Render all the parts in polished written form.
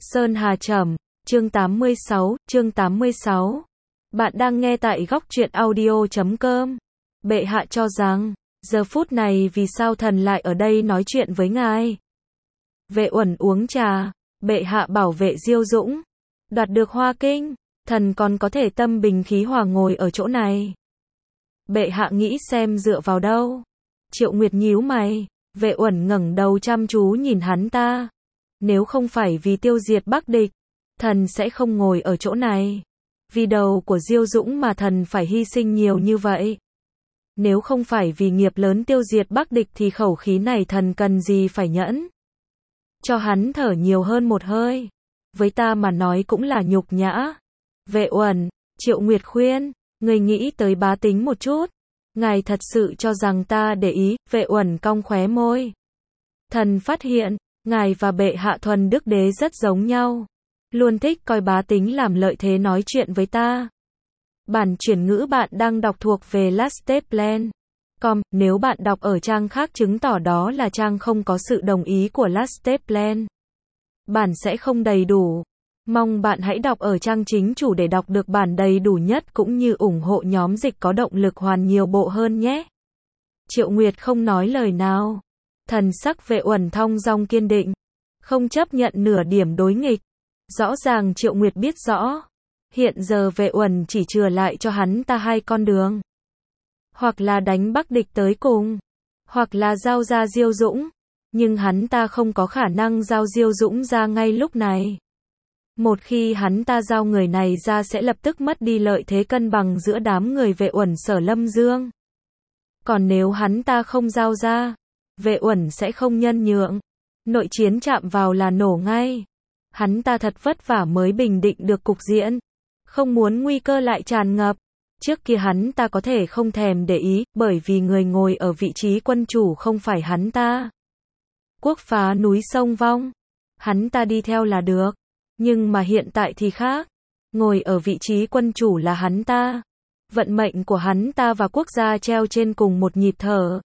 Sơn Hà Trầm, chương 86. Bạn đang nghe tại góc truyện audio.com. Bệ hạ cho rằng, giờ phút này vì sao thần lại ở đây nói chuyện với ngài? Vệ Uẩn uống trà, bệ hạ bảo vệ Diêu Dũng, đoạt được Hoa Kinh, thần còn có thể tâm bình khí hòa ngồi ở chỗ này. Bệ hạ nghĩ xem dựa vào đâu? Triệu Nguyệt nhíu mày, Vệ Uẩn ngẩng đầu chăm chú nhìn hắn ta. Nếu không phải vì tiêu diệt Bắc địch, thần sẽ không ngồi ở chỗ này. Vì đầu của Diêu Dũng mà thần phải hy sinh nhiều như vậy. Nếu không phải vì nghiệp lớn tiêu diệt Bắc địch thì khẩu khí này thần cần gì phải nhẫn. Cho hắn thở nhiều hơn một hơi. Với ta mà nói cũng là nhục nhã. Vệ Uẩn, Triệu Nguyệt khuyên, người nghĩ tới bá tính một chút. Ngài thật sự cho rằng ta để ý? Vệ Uẩn cong khóe môi. Thần phát hiện, ngài và bệ hạ Thuần Đức Đế rất giống nhau. Luôn thích coi bá tính làm lợi thế nói chuyện với ta. Bản chuyển ngữ bạn đang đọc thuộc về lasteplan.com. Nếu bạn đọc ở trang khác chứng tỏ đó là trang không có sự đồng ý của Lasteplan. Bản sẽ không đầy đủ. Mong bạn hãy đọc ở trang chính chủ để đọc được bản đầy đủ nhất cũng như ủng hộ nhóm dịch có động lực hoàn nhiều bộ hơn nhé. Triệu Nguyệt không nói lời nào. Thần sắc Vệ Uẩn thong dong kiên định. Không chấp nhận nửa điểm đối nghịch. Rõ ràng Triệu Nguyệt biết rõ. Hiện giờ Vệ Uẩn chỉ chừa lại cho hắn ta hai con đường. Hoặc là đánh Bắc địch tới cùng. Hoặc là giao ra Diêu Dũng. Nhưng hắn ta không có khả năng giao Diêu Dũng ra ngay lúc này. Một khi hắn ta giao người này ra sẽ lập tức mất đi lợi thế cân bằng giữa đám người Vệ Uẩn Sở Lâm Dương. Còn nếu hắn ta không giao ra, Vệ Uẩn sẽ không nhân nhượng. Nội chiến chạm vào là nổ ngay. Hắn ta thật vất vả mới bình định được cục diện. Không muốn nguy cơ lại tràn ngập. Trước kia hắn ta có thể không thèm để ý, bởi vì người ngồi ở vị trí quân chủ không phải hắn ta. Quốc phá núi sông vong. Hắn ta đi theo là được. Nhưng mà hiện tại thì khác. Ngồi ở vị trí quân chủ là hắn ta. Vận mệnh của hắn ta và quốc gia treo trên cùng một nhịp thở.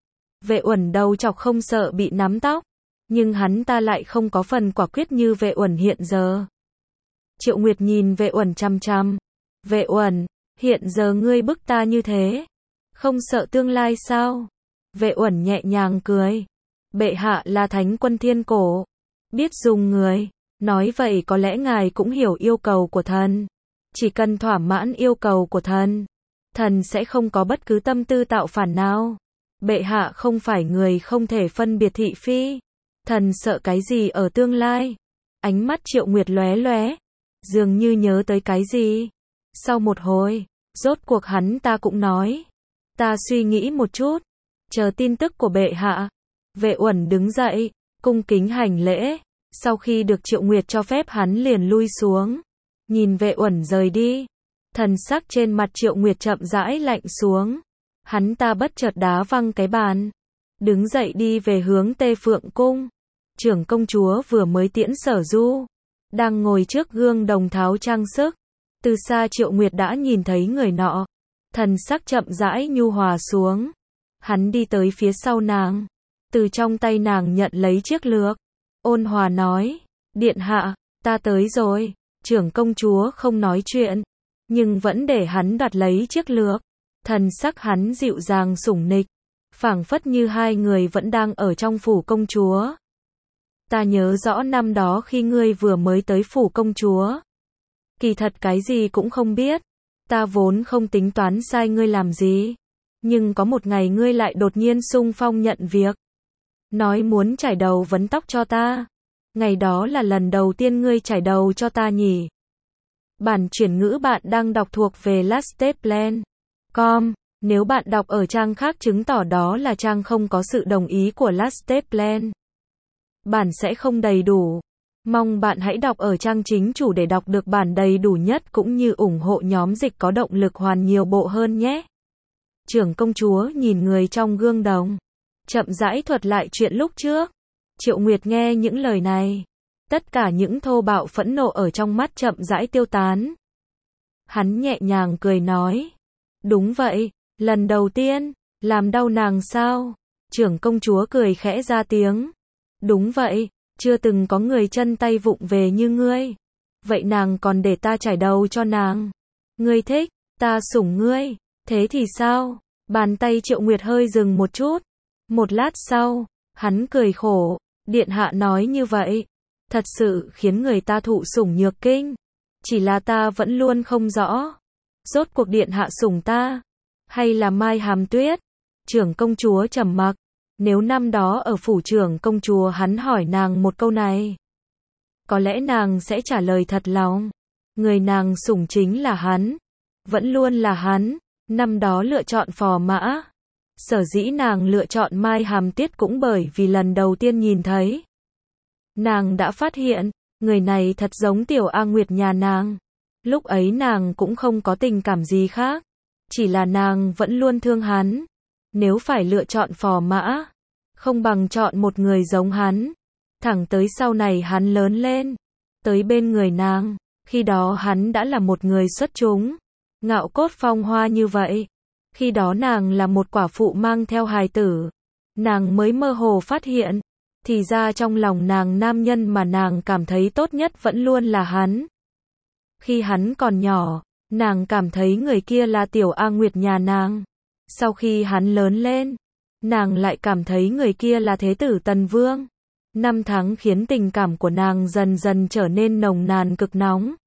Vệ Uẩn đầu chọc không sợ bị nắm tóc. Nhưng hắn ta lại không có phần quả quyết như Vệ Uẩn hiện giờ. Triệu Nguyệt nhìn Vệ Uẩn chăm chăm. Vệ Uẩn, hiện giờ ngươi bức ta như thế. Không sợ tương lai sao? Vệ Uẩn nhẹ nhàng cười. Bệ hạ là thánh quân thiên cổ. Biết dùng người. Nói vậy có lẽ ngài cũng hiểu yêu cầu của thần. Chỉ cần thỏa mãn yêu cầu của thần. Thần sẽ không có bất cứ tâm tư tạo phản nào. Bệ hạ không phải người không thể phân biệt thị phi. Thần sợ cái gì ở tương lai? Ánh mắt Triệu Nguyệt lóe lóe. Dường như nhớ tới cái gì. Sau một hồi, rốt cuộc hắn ta cũng nói. Ta suy nghĩ một chút. Chờ tin tức của bệ hạ. Vệ Uẩn đứng dậy, cung kính hành lễ. Sau khi được Triệu Nguyệt cho phép hắn liền lui xuống. Nhìn Vệ Uẩn rời đi. Thần sắc trên mặt Triệu Nguyệt chậm rãi lạnh xuống. Hắn ta bất chợt đá văng cái bàn. Đứng dậy đi về hướng Tê Phượng Cung. Trưởng công chúa vừa mới tiễn Sở Du. Đang ngồi trước gương đồng tháo trang sức. Từ xa Triệu Nguyệt đã nhìn thấy người nọ. Thần sắc chậm rãi nhu hòa xuống. Hắn đi tới phía sau nàng. Từ trong tay nàng nhận lấy chiếc lược. Ôn hòa nói. Điện hạ, ta tới rồi. Trưởng công chúa không nói chuyện. Nhưng vẫn để hắn đoạt lấy chiếc lược. Thần sắc hắn dịu dàng sủng nịch. Phảng phất như hai người vẫn đang ở trong phủ công chúa. Ta nhớ rõ năm đó khi ngươi vừa mới tới phủ công chúa. Kỳ thật cái gì cũng không biết. Ta vốn không tính toán sai ngươi làm gì. Nhưng có một ngày ngươi lại đột nhiên xung phong nhận việc. Nói muốn chải đầu vấn tóc cho ta. Ngày đó là lần đầu tiên ngươi chải đầu cho ta nhỉ. Bản chuyển ngữ bạn đang đọc thuộc về Lasteplan.com. Nếu bạn đọc ở trang khác chứng tỏ đó là trang không có sự đồng ý của Lasteplan. Bản sẽ không đầy đủ. Mong bạn hãy đọc ở trang chính chủ để đọc được bản đầy đủ nhất cũng như ủng hộ nhóm dịch có động lực hoàn nhiều bộ hơn nhé. Trưởng công chúa nhìn người trong gương đồng. Chậm rãi thuật lại chuyện lúc trước. Triệu Nguyệt nghe những lời này. Tất cả những thô bạo phẫn nộ ở trong mắt chậm rãi tiêu tán. Hắn nhẹ nhàng cười nói. Đúng vậy, lần đầu tiên, làm đau nàng sao? Trưởng công chúa cười khẽ ra tiếng. Đúng vậy, chưa từng có người chân tay vụng về như ngươi. Vậy nàng còn để ta trải đầu cho nàng. Ngươi thích, ta sủng ngươi, thế thì sao? Bàn tay Triệu Nguyệt hơi dừng một chút. Một lát sau, hắn cười khổ, điện hạ nói như vậy, thật sự khiến người ta thụ sủng nhược kinh. Chỉ là ta vẫn luôn không rõ, rốt cuộc điện hạ sủng ta, hay là Mai Hàm Tuyết? Trưởng công chúa trầm mặc, nếu năm đó ở phủ trưởng công chúa hắn hỏi nàng một câu này, có lẽ nàng sẽ trả lời thật lòng. Người nàng sủng chính là hắn, vẫn luôn là hắn, năm đó lựa chọn Phò Mã. Sở dĩ nàng lựa chọn Mai Hàm Tuyết cũng bởi vì lần đầu tiên nhìn thấy, nàng đã phát hiện, người này thật giống Tiểu A Nguyệt nhà nàng. Lúc ấy nàng cũng không có tình cảm gì khác, chỉ là nàng vẫn luôn thương hắn. Nếu phải lựa chọn Phò Mã, không bằng chọn một người giống hắn. Thẳng tới sau này hắn lớn lên, tới bên người nàng, khi đó hắn đã là một người xuất chúng, ngạo cốt phong hoa như vậy. Khi đó nàng là một quả phụ mang theo hài tử, nàng mới mơ hồ phát hiện, thì ra trong lòng nàng nam nhân mà nàng cảm thấy tốt nhất vẫn luôn là hắn. Khi hắn còn nhỏ, nàng cảm thấy người kia là Tiểu A Nguyệt nhà nàng. Sau khi hắn lớn lên, nàng lại cảm thấy người kia là Thế tử Tần Vương. Năm tháng khiến tình cảm của nàng dần dần trở nên nồng nàn cực nóng.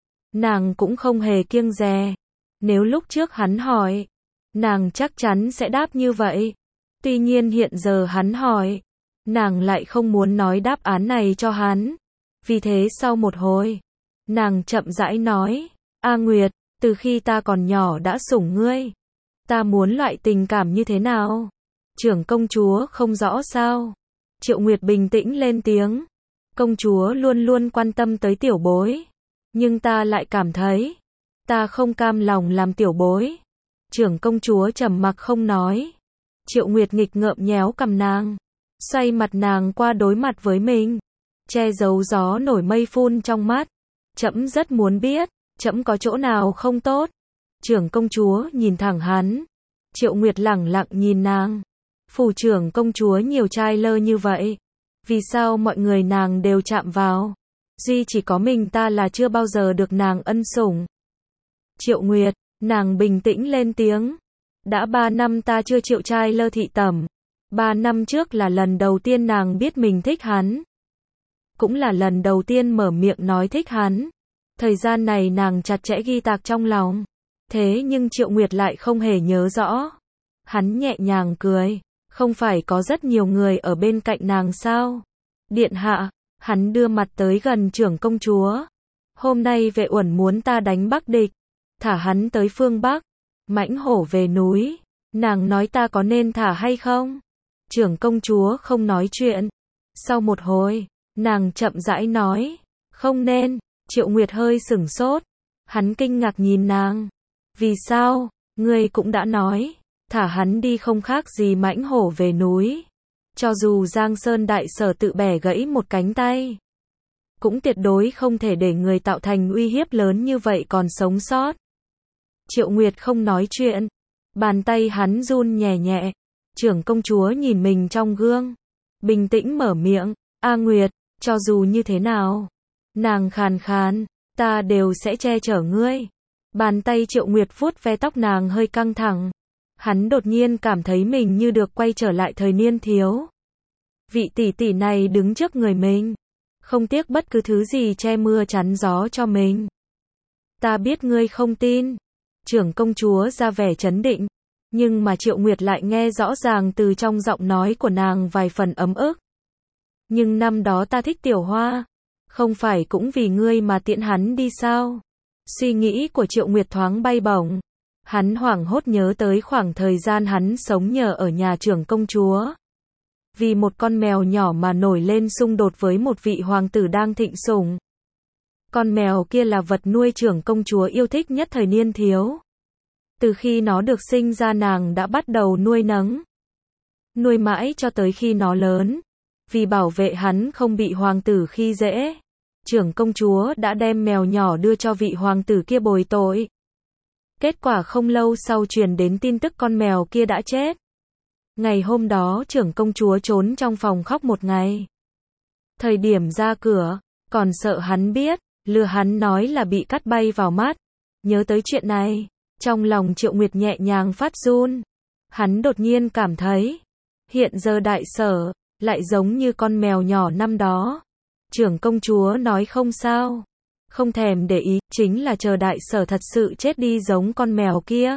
Nàng cũng không hề kiêng dè. Nếu lúc trước hắn hỏi, nàng chắc chắn sẽ đáp như vậy. Tuy nhiên hiện giờ hắn hỏi, nàng lại không muốn nói đáp án này cho hắn. Vì thế sau một hồi, nàng chậm rãi nói, A Nguyệt, từ khi ta còn nhỏ đã sủng ngươi. Ta muốn loại tình cảm như thế nào? Trưởng công chúa không rõ sao? Triệu Nguyệt bình tĩnh lên tiếng. Công chúa luôn luôn quan tâm tới tiểu bối. Nhưng ta lại cảm thấy, ta không cam lòng làm tiểu bối. Trưởng công chúa trầm mặc không nói. Triệu Nguyệt nghịch ngợm nhéo cằm nàng, xoay mặt nàng qua đối mặt với mình, che giấu gió nổi mây phun trong mắt. Trẫm rất muốn biết, trẫm có chỗ nào không tốt. Trưởng công chúa nhìn thẳng hắn. Triệu Nguyệt lẳng lặng nhìn nàng. Phủ trưởng công chúa nhiều trai lơ như vậy, vì sao mọi người nàng đều chạm vào, duy chỉ có mình ta là chưa bao giờ được nàng ân sủng. Triệu Nguyệt, nàng bình tĩnh lên tiếng. Đã 3 năm ta chưa chịu trai lơ thị tẩm. 3 năm trước là lần đầu tiên nàng biết mình thích hắn. Cũng là lần đầu tiên mở miệng nói thích hắn. Thời gian này nàng chặt chẽ ghi tạc trong lòng. Thế nhưng Triệu Nguyệt lại không hề nhớ rõ. Hắn nhẹ nhàng cười. Không phải có rất nhiều người ở bên cạnh nàng sao? Điện hạ, hắn đưa mặt tới gần trưởng công chúa. Hôm nay Vệ Uẩn muốn ta đánh Bắc địch, thả hắn tới phương Bắc, mãnh hổ về núi. Nàng nói ta có nên thả hay không? Trưởng công chúa không nói chuyện. Sau một hồi, nàng chậm rãi nói, không nên. Triệu Nguyệt hơi sửng sốt. Hắn kinh ngạc nhìn nàng. Vì sao? Ngươi cũng đã nói, thả hắn đi không khác gì mãnh hổ về núi. Cho dù Giang Sơn Đại Sở tự bẻ gãy một cánh tay, cũng tuyệt đối không thể để người tạo thành uy hiếp lớn như vậy còn sống sót. Triệu Nguyệt không nói chuyện. Bàn tay hắn run nhẹ nhẹ. Trưởng công chúa nhìn mình trong gương, bình tĩnh mở miệng. A Nguyệt, cho dù như thế nào, nàng khàn khàn, ta đều sẽ che chở ngươi. Bàn tay Triệu Nguyệt vuốt ve tóc nàng hơi căng thẳng. Hắn đột nhiên cảm thấy mình như được quay trở lại thời niên thiếu. Vị tỷ tỷ này đứng trước người mình, không tiếc bất cứ thứ gì che mưa chắn gió cho mình. Ta biết ngươi không tin. Trưởng công chúa ra vẻ trấn định, nhưng mà Triệu Nguyệt lại nghe rõ ràng từ trong giọng nói của nàng vài phần ấm ức. Nhưng năm đó ta thích Tiểu Hoa, không phải cũng vì ngươi mà tiễn hắn đi sao? Suy nghĩ của Triệu Nguyệt thoáng bay bổng. Hắn hoảng hốt nhớ tới khoảng thời gian hắn sống nhờ ở nhà trưởng công chúa. Vì một con mèo nhỏ mà nổi lên xung đột với một vị hoàng tử đang thịnh sủng. Con mèo kia là vật nuôi trưởng công chúa yêu thích nhất thời niên thiếu. Từ khi nó được sinh ra nàng đã bắt đầu nuôi nấng. Nuôi mãi cho tới khi nó lớn. Vì bảo vệ hắn không bị hoàng tử khi dễ, trưởng công chúa đã đem mèo nhỏ đưa cho vị hoàng tử kia bồi tội. Kết quả không lâu sau truyền đến tin tức con mèo kia đã chết. Ngày hôm đó trưởng công chúa trốn trong phòng khóc một ngày. Thời điểm ra cửa, còn sợ hắn biết, lừa hắn nói là bị cắt bay vào mắt. Nhớ tới chuyện này, trong lòng Triệu Nguyệt nhẹ nhàng phát run. Hắn đột nhiên cảm thấy, hiện giờ Đại Sở, lại giống như con mèo nhỏ năm đó. Trưởng công chúa nói không sao, không thèm để ý, chính là chờ Đại Sở thật sự chết đi giống con mèo kia.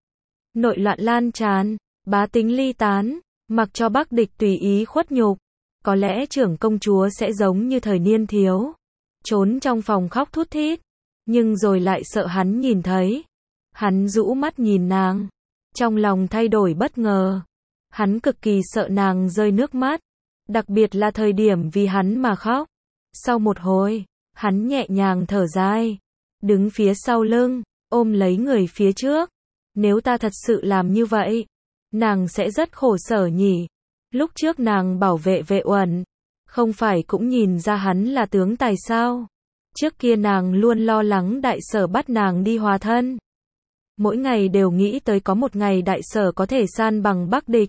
Nội loạn lan tràn, bá tính ly tán, mặc cho Bắc địch tùy ý khuất nhục. Có lẽ trưởng công chúa sẽ giống như thời niên thiếu, trốn trong phòng khóc thút thít, nhưng rồi lại sợ hắn nhìn thấy. Hắn rũ mắt nhìn nàng, trong lòng thay đổi bất ngờ. Hắn cực kỳ sợ nàng rơi nước mắt, đặc biệt là thời điểm vì hắn mà khóc. Sau một hồi, hắn nhẹ nhàng thở dài, đứng phía sau lưng, ôm lấy người phía trước. Nếu ta thật sự làm như vậy, nàng sẽ rất khổ sở nhỉ. Lúc trước nàng bảo vệ Vệ Uẩn, không phải cũng nhìn ra hắn là tướng tài sao? Trước kia nàng luôn lo lắng Đại Sở bắt nàng đi hòa thân. Mỗi ngày đều nghĩ tới có một ngày Đại Sở có thể san bằng Bắc địch.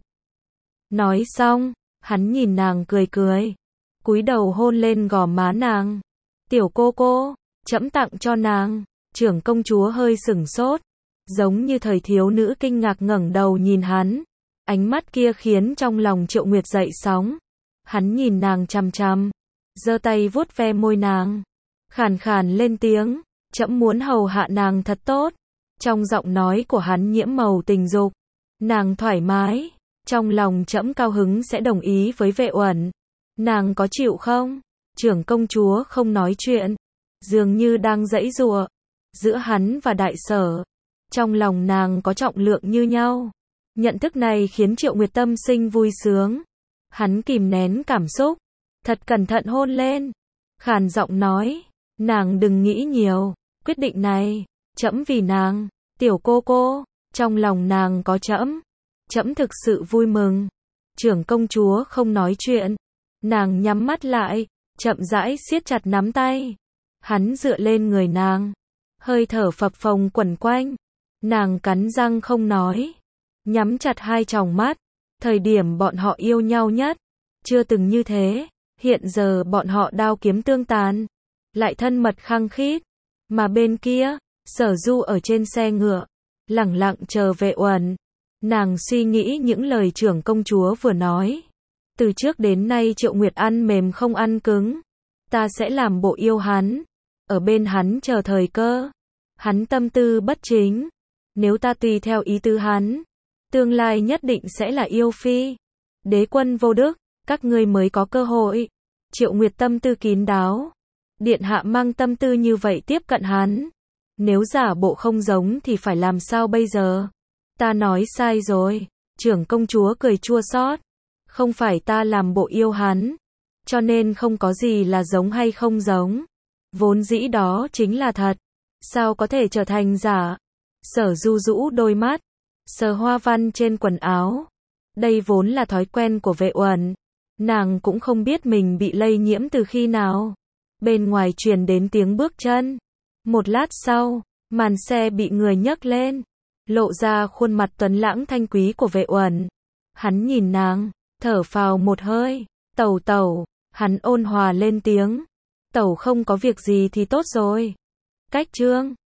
Nói xong, hắn nhìn nàng cười cười, cúi đầu hôn lên gò má nàng. Tiểu cô, trẫm tặng cho nàng. Trưởng công chúa hơi sửng sốt, giống như thời thiếu nữ kinh ngạc ngẩng đầu nhìn hắn. Ánh mắt kia khiến trong lòng Triệu Nguyệt dậy sóng. Hắn nhìn nàng chằm chằm, giơ tay vuốt ve môi nàng, khàn khàn lên tiếng, trẫm muốn hầu hạ nàng thật tốt. Trong giọng nói của hắn nhiễm màu tình dục. Nàng thoải mái, trong lòng trẫm cao hứng sẽ đồng ý với Vệ Uẩn. Nàng có chịu không? Trưởng công chúa không nói chuyện, dường như đang giãy giụa. Giữa hắn và Đại Sở, trong lòng nàng có trọng lượng như nhau. Nhận thức này khiến Triệu Nguyệt tâm sinh vui sướng. Hắn kìm nén cảm xúc, thật cẩn thận hôn lên, khàn giọng nói, nàng đừng nghĩ nhiều, quyết định này, trẫm vì nàng. Tiểu cô, trong lòng nàng có trẫm, trẫm thực sự vui mừng. Trưởng công chúa không nói chuyện, nàng nhắm mắt lại, chậm rãi siết chặt nắm tay. Hắn dựa lên người nàng, hơi thở phập phồng quẩn quanh. Nàng cắn răng không nói, nhắm chặt hai tròng mắt. Thời điểm bọn họ yêu nhau nhất, chưa từng như thế. Hiện giờ bọn họ đao kiếm tương tàn, lại thân mật khăng khít. Mà bên kia, Sở Du ở trên xe ngựa, lẳng lặng chờ Vệ Uẩn. Nàng suy nghĩ những lời trưởng công chúa vừa nói. Từ trước đến nay Triệu Nguyệt ăn mềm không ăn cứng. Ta sẽ làm bộ yêu hắn, ở bên hắn chờ thời cơ. Hắn tâm tư bất chính, nếu ta tùy theo ý tứ hắn, tương lai nhất định sẽ là yêu phi. Đế quân vô đức, các ngươi mới có cơ hội. Triệu Nguyệt tâm tư kín đáo. Điện hạ mang tâm tư như vậy tiếp cận hắn. Nếu giả bộ không giống thì phải làm sao bây giờ? Ta nói sai rồi. Trưởng công chúa cười chua xót. Không phải ta làm bộ yêu hắn, cho nên không có gì là giống hay không giống. Vốn dĩ đó chính là thật. Sao có thể trở thành giả? Sở Du rũ đôi mắt, sờ hoa văn trên quần áo. Đây vốn là thói quen của Vệ Uẩn. Nàng cũng không biết mình bị lây nhiễm từ khi nào. Bên ngoài truyền đến tiếng bước chân. Một lát sau, màn xe bị người nhấc lên, lộ ra khuôn mặt tuấn lãng thanh quý của Vệ Uẩn. Hắn nhìn nàng, thở phào một hơi. Tẩu, hắn ôn hòa lên tiếng. Tẩu không có việc gì thì tốt rồi. Cách chương